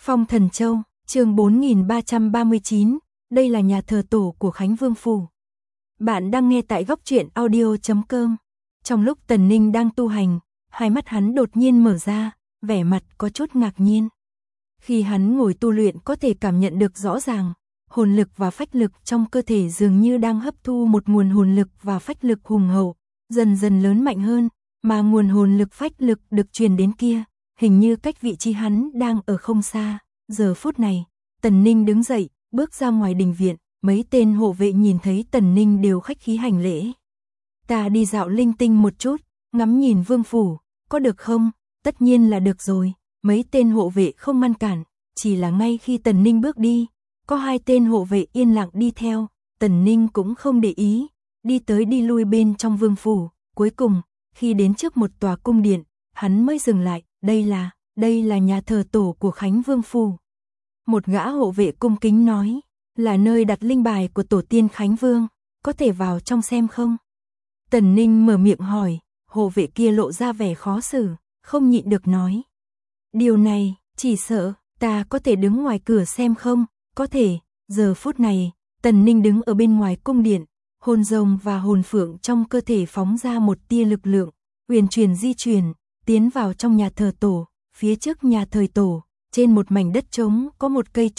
Phong Thần Châu, chương 4339, đây là nhà thờ tổ của Khánh Vương Phủ. Bạn đang nghe tại góc truyện audio.com. Trong lúc Tần Ninh đang tu hành, hai mắt hắn đột nhiên mở ra, vẻ mặt có chút ngạc nhiên. Khi hắn ngồi tu luyện có thể cảm nhận được rõ ràng, hồn lực và phách lực trong cơ thể dường như đang hấp thu một nguồn hồn lực và phách lực hùng hậu, dần dần lớn mạnh hơn, mà nguồn hồn lực phách lực được truyền đến kia, hình như cách vị trí hắn đang ở không xa. Giờ phút này, Tần Ninh đứng dậy, bước ra ngoài đình viện, mấy tên hộ vệ nhìn thấy Tần Ninh đều khách khí hành lễ. Ta đi dạo linh tinh một chút, ngắm nhìn vương phủ, có được không? Tất nhiên là được rồi, mấy tên hộ vệ không ngăn cản, chỉ là ngay khi Tần Ninh bước đi, có hai tên hộ vệ yên lặng đi theo, Tần Ninh cũng không để ý, đi tới đi lui bên trong vương phủ, cuối cùng, khi đến trước một tòa cung điện, hắn mới dừng lại, đây là nhà thờ tổ của Khánh Vương Phủ. Một gã hộ vệ cung kính nói, là nơi đặt linh bài của tổ tiên Khánh Vương, có thể vào trong xem không? Tần Ninh mở miệng hỏi, hộ vệ kia lộ ra vẻ khó xử, không nhịn được nói. Điều này, chỉ sợ, ta có thể đứng ngoài cửa xem không? Có thể. Giờ phút này, Tần Ninh đứng ở bên ngoài cung điện, hồn rồng và hồn phượng trong cơ thể phóng ra một tia lực lượng, huyền truyền di chuyển, tiến vào trong nhà thờ tổ. Phía trước nhà thờ tổ, trên một mảnh đất trống có một cây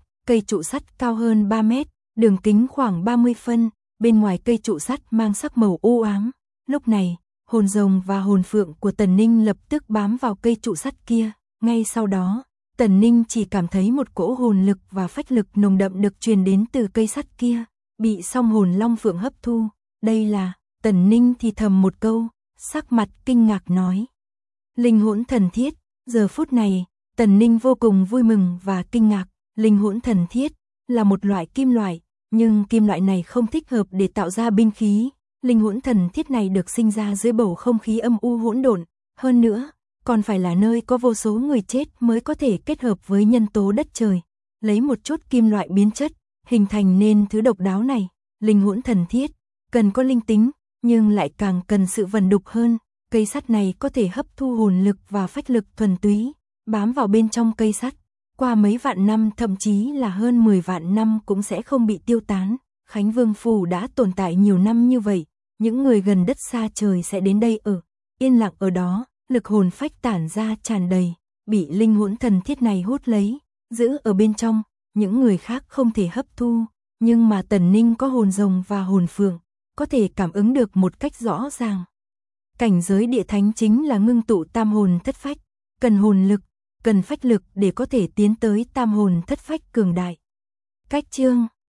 trụ sắt cao hơn 3 mét, đường kính khoảng 30 phân, bên ngoài cây trụ sắt mang sắc màu u ám. Lúc này, hồn rồng và hồn phượng của Tần Ninh lập tức bám vào cây trụ sắt kia, ngay sau đó, Tần Ninh chỉ cảm thấy một cỗ hồn lực và phách lực nồng đậm được truyền đến từ cây sắt kia, bị song hồn long phượng hấp thu. Đây là, Tần Ninh thì thầm một câu, sắc mặt kinh ngạc nói. Linh hỗn thần thiết. Giờ phút này, Tần Ninh vô cùng vui mừng và kinh ngạc, linh hỗn thần thiết là một loại kim loại, nhưng kim loại này không thích hợp để tạo ra binh khí. Linh hỗn thần thiết này được sinh ra dưới bầu không khí âm u hỗn độn, hơn nữa, còn phải là nơi có vô số người chết mới có thể kết hợp với nhân tố đất trời, lấy một chút kim loại biến chất, hình thành nên thứ độc đáo này. Linh hỗn thần thiết cần có linh tính, nhưng lại càng cần sự vần đục hơn. Cây sắt này có thể hấp thu hồn lực và phách lực thuần túy, bám vào bên trong cây sắt, qua mấy vạn năm thậm chí là hơn 10 vạn năm cũng sẽ không bị tiêu tán. Khánh Vương Phủ đã tồn tại nhiều năm như vậy, những người gần đất xa trời sẽ đến đây ở, yên lặng ở đó, lực hồn phách tản ra tràn đầy, bị linh hỗn thần thiết này hút lấy, giữ ở bên trong, những người khác không thể hấp thu, nhưng mà Tần Ninh có hồn rồng và hồn phượng, có thể cảm ứng được một cách rõ ràng. Cảnh giới địa thánh chính là ngưng tụ tam hồn thất phách, cần hồn lực, cần phách lực để có thể tiến tới tam hồn thất phách cường đại. Cách chương